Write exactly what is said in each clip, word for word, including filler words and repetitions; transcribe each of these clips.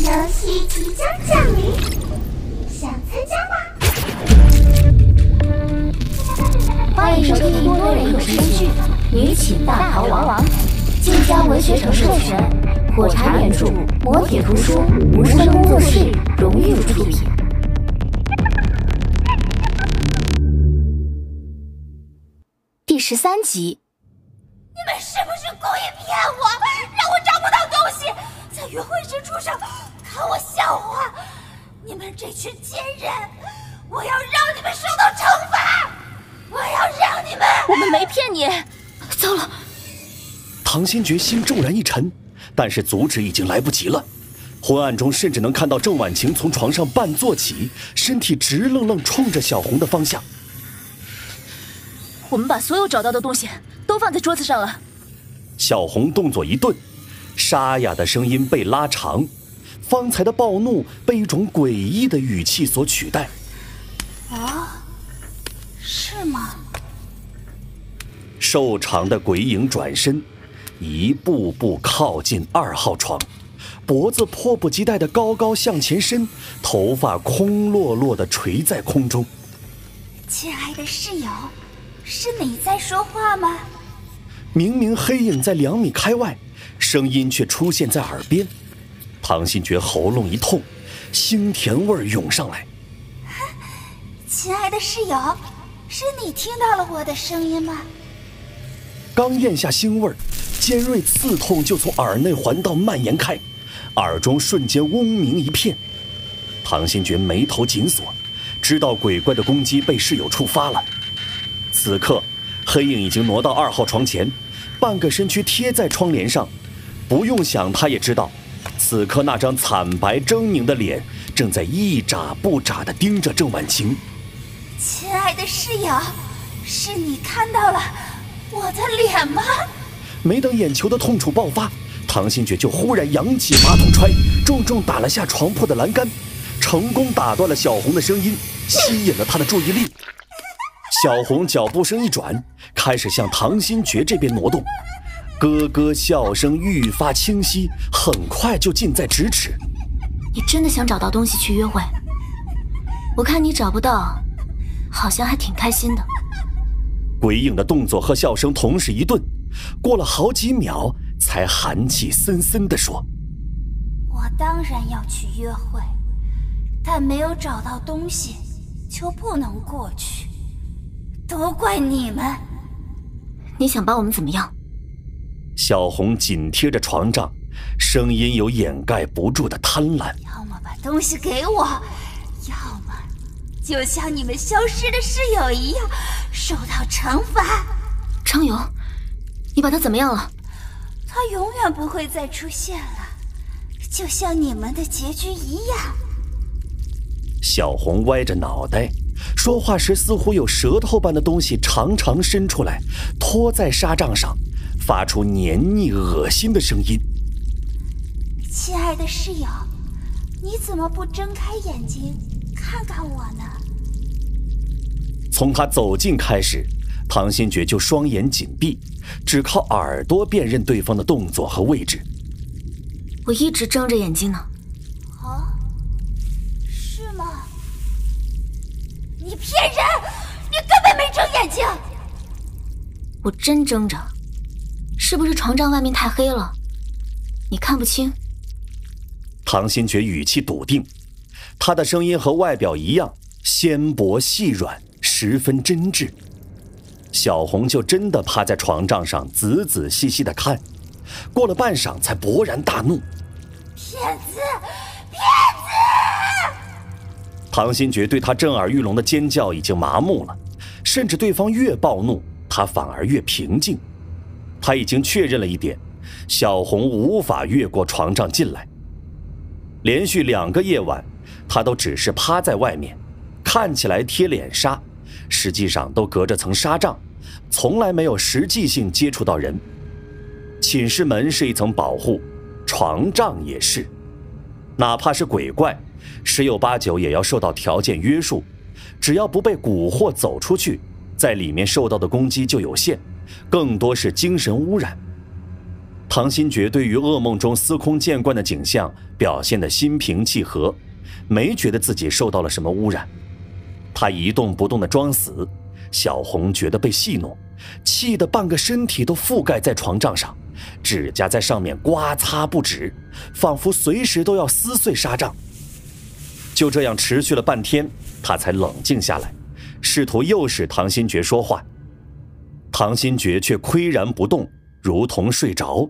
游戏即将降临，想参加吗？ 欢迎收听多人有声剧《女寝大逃亡》，晋江文学城授权，火柴原著，磨铁图书，无声工作室荣誉出品。第十三集。 你们是不是故意骗我，让我找不到东西，在约会时出手，看我笑话？你们这群贱人，我要让你们受到惩罚！我要让你们…… 我们没骗你。 糟了！ 唐新觉心骤然一沉，但是阻止已经来不及了。昏暗中甚至能看到郑婉晴从床上半坐起，身体直愣愣冲着小红的方向。 我们把所有找到的东西都放在桌子上了。 小红动作一顿，沙哑的声音被拉长，方才的暴怒被一种诡异的语气所取代。 啊，是吗？ 瘦长的鬼影转身，一步步靠近二号床，脖子迫不及待地高高向前伸，头发空落落地垂在空中。 亲爱的室友，是你在说话吗？ 明明黑影在两米开外，声音却出现在耳边。唐新觉喉咙一痛，腥甜味涌上来。 亲爱的室友，是你听到了我的声音吗？ 刚咽下腥味，尖锐刺痛就从耳内环道蔓延开，耳中瞬间嗡鸣一片。唐新觉眉头紧锁，知道鬼怪的攻击被室友触发了。此刻黑影已经挪到二号床前，半个身躯贴在窗帘上，不用想他也知道，此刻那张惨白狰狞的脸正在一眨不眨地盯着郑婉晴。 亲爱的室友，是你看到了我的脸吗？ 没等眼球的痛楚爆发，唐新觉就忽然扬起马桶揣，重重打了下床铺的栏杆，成功打断了小红的声音，吸引了他的注意力。小红脚步声一转，开始向唐新觉这边挪动，咯咯笑声愈发清晰，很快就近在咫尺。 你真的想找到东西去约会？我看你找不到，好像还挺开心的。 鬼影的动作和笑声同时一顿，过了好几秒，才寒气森森地说：“ 我当然要去约会，但没有找到东西，就不能过去。都怪你们！ 你想把我们怎么样？” 小红紧贴着床帐，声音有掩盖不住的贪婪。 要么把东西给我，要么就像你们消失的室友一样，受到惩罚。 昌友，你把他怎么样了？ 他永远不会再出现了，就像你们的结局一样。 小红歪着脑袋，说话时似乎有舌头般的东西长长伸出来，拖在纱帐上，发出黏腻恶心的声音。 亲爱的室友，你怎么不睁开眼睛看看我呢？ 从他走近开始，唐新觉就双眼紧闭，只靠耳朵辨认对方的动作和位置。 我一直睁着眼睛呢。 啊？是吗？你骗人！你根本没睁眼睛！ 我真睁着。是不是床帐外面太黑了，你看不清？ 唐新觉语气笃定，他的声音和外表一样纤薄细软，十分真挚。小红就真的趴在床帐上仔仔细细地看，过了半晌才勃然大怒：“ 骗子！骗子！” 唐新觉对他震耳欲聋的尖叫已经麻木了，甚至对方越暴怒，他反而越平静。他已经确认了一点，小红无法越过床帐进来。连续两个夜晚，他都只是趴在外面，看起来贴脸纱，实际上都隔着层纱帐，从来没有实际性接触到人。寝室门是一层保护，床帐也是，哪怕是鬼怪，十有八九也要受到条件约束，只要不被蛊惑走出去，在里面受到的攻击就有限，更多是精神污染。 唐新觉对于噩梦中司空见惯的景象表现得心平气和，没觉得自己受到了什么污染。他一动不动地装死，小红觉得被戏弄，气得半个身体都覆盖在床帐上，指甲在上面刮擦不止，仿佛随时都要撕碎纱帐。就这样持续了半天，他才冷静下来，试图诱使唐新觉说话。唐新觉却岿然不动，如同睡着。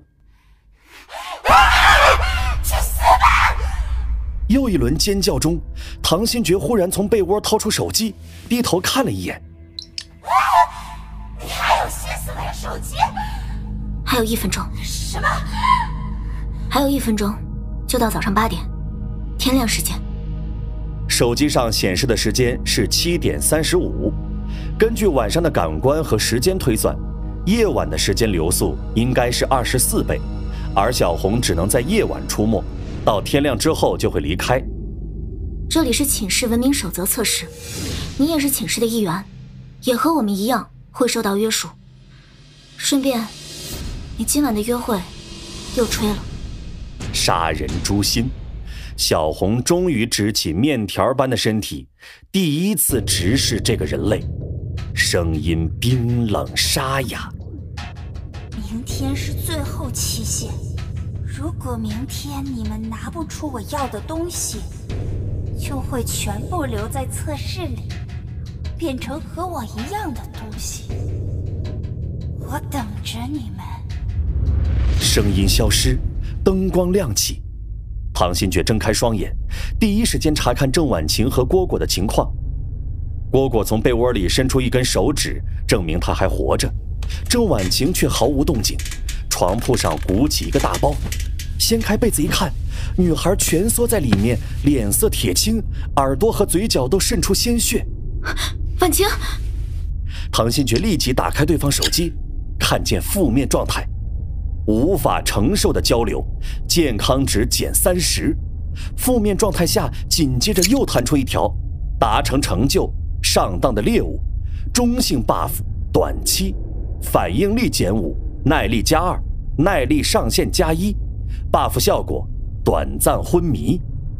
去死吧！ 又一轮尖叫中，唐新觉忽然从被窝掏出手机，低头看了一眼。 你还有心思玩手机？ 还有一分钟。 什么？ 还有一分钟，就到早上八点，天亮时间。 手机上显示的时间是七点三十五。根据晚上的感官和时间推算，夜晚的时间流速应该是二十四倍，而小红只能在夜晚出没，到天亮之后就会离开。 这里是寝室文明守则测试，你也是寝室的一员，也和我们一样会受到约束。顺便，你今晚的约会又吹了。 杀人诛心，小红终于直起面条般的身体，第一次直视这个人类，声音冰冷沙哑。 明天是最后期限，如果明天你们拿不出我要的东西，就会全部留在测试里，变成和我一样的东西。我等着你们。 声音消失，灯光亮起，唐新觉睁开双眼，第一时间查看郑婉晴和蝈蝈的情况。蝈蝈从被窝里伸出一根手指，证明他还活着。郑婉晴却毫无动静，床铺上鼓起一个大包，掀开被子一看，女孩蜷缩在里面，脸色铁青，耳朵和嘴角都渗出鲜血。 婉晴！ 唐新觉立即打开对方手机，看见负面状态，无法承受的交流，健康值减三十。负面状态下，紧接着又弹出一条，达成成就，上当的猎物，中性 buff， 短期，反应力减五，耐力加二，耐力上限加一 ，buff 效果，短暂昏迷。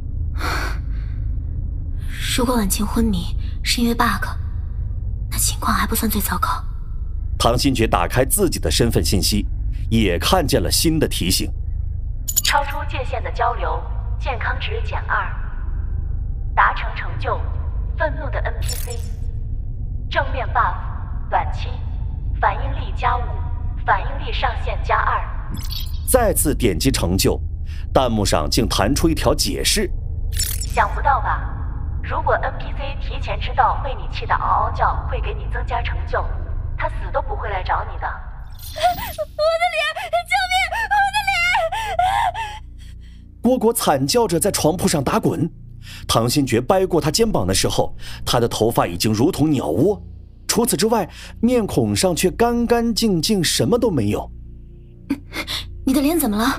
如果婉晴昏迷是因为 bug， 那情况还不算最糟糕。 唐新觉打开自己的身份信息，也看见了新的提醒： 超出界限的交流，健康值减二，达成成就，愤怒的 N P C， 正面 buff， 短期，反应力加五，反应力上限加二。 再次点击成就，弹幕上竟弹出一条解释： 想不到吧？如果 N P C 提前知道被你气得嗷嗷叫会给你增加成就，他死都不会来找你的。 我的脸！救命！我的脸！ 蝈蝈惨叫着在床铺上打滚。唐新觉掰过他肩膀的时候，他的头发已经如同鸟窝，除此之外，面孔上却干干净净，什么都没有。 你的脸怎么了？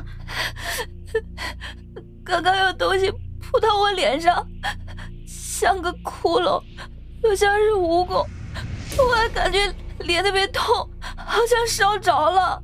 刚刚有东西扑到我脸上，像个窟窿，又像是蜈蚣，我还感觉脸特别痛，好像烧着了。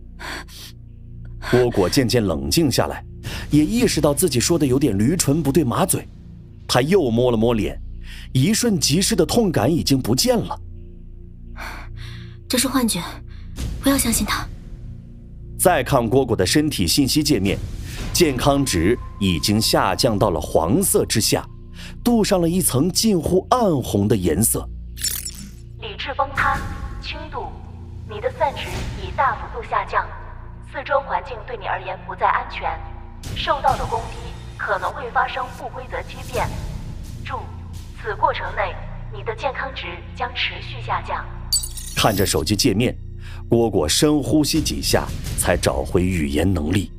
蝈蝈渐渐冷静下来，也意识到自己说的有点驴唇不对马嘴，他又摸了摸脸，一瞬即逝的痛感已经不见了。 这是幻觉，不要相信他。 再看蝈蝈的身体信息界面，健康值已经下降到了黄色之下，镀上了一层近乎暗红的颜色。 理智崩塌，轻度，你的散值已大幅度下降，四周环境对你而言不再安全，受到的攻击可能会发生不规则畸变。注：此过程内，你的健康值将持续下降。 看着手机界面，蝈蝈深呼吸几下，才找回语言能力。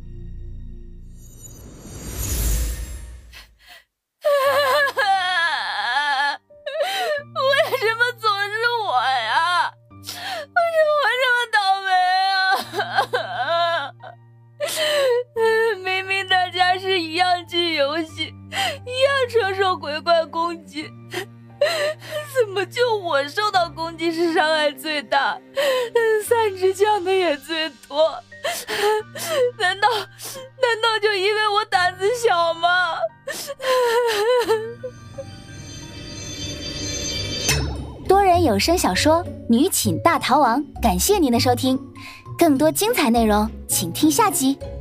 为什么总是我呀？为什么我这么倒霉啊？明明大家是一样进游戏，一样承受鬼怪攻击，怎么就我受到攻击是伤害最大，散值降的也最多？ 难道难道就因为我胆子小吗？ 多人有声小说《女寝大逃亡》，感谢您的收听，更多精彩内容请听下集。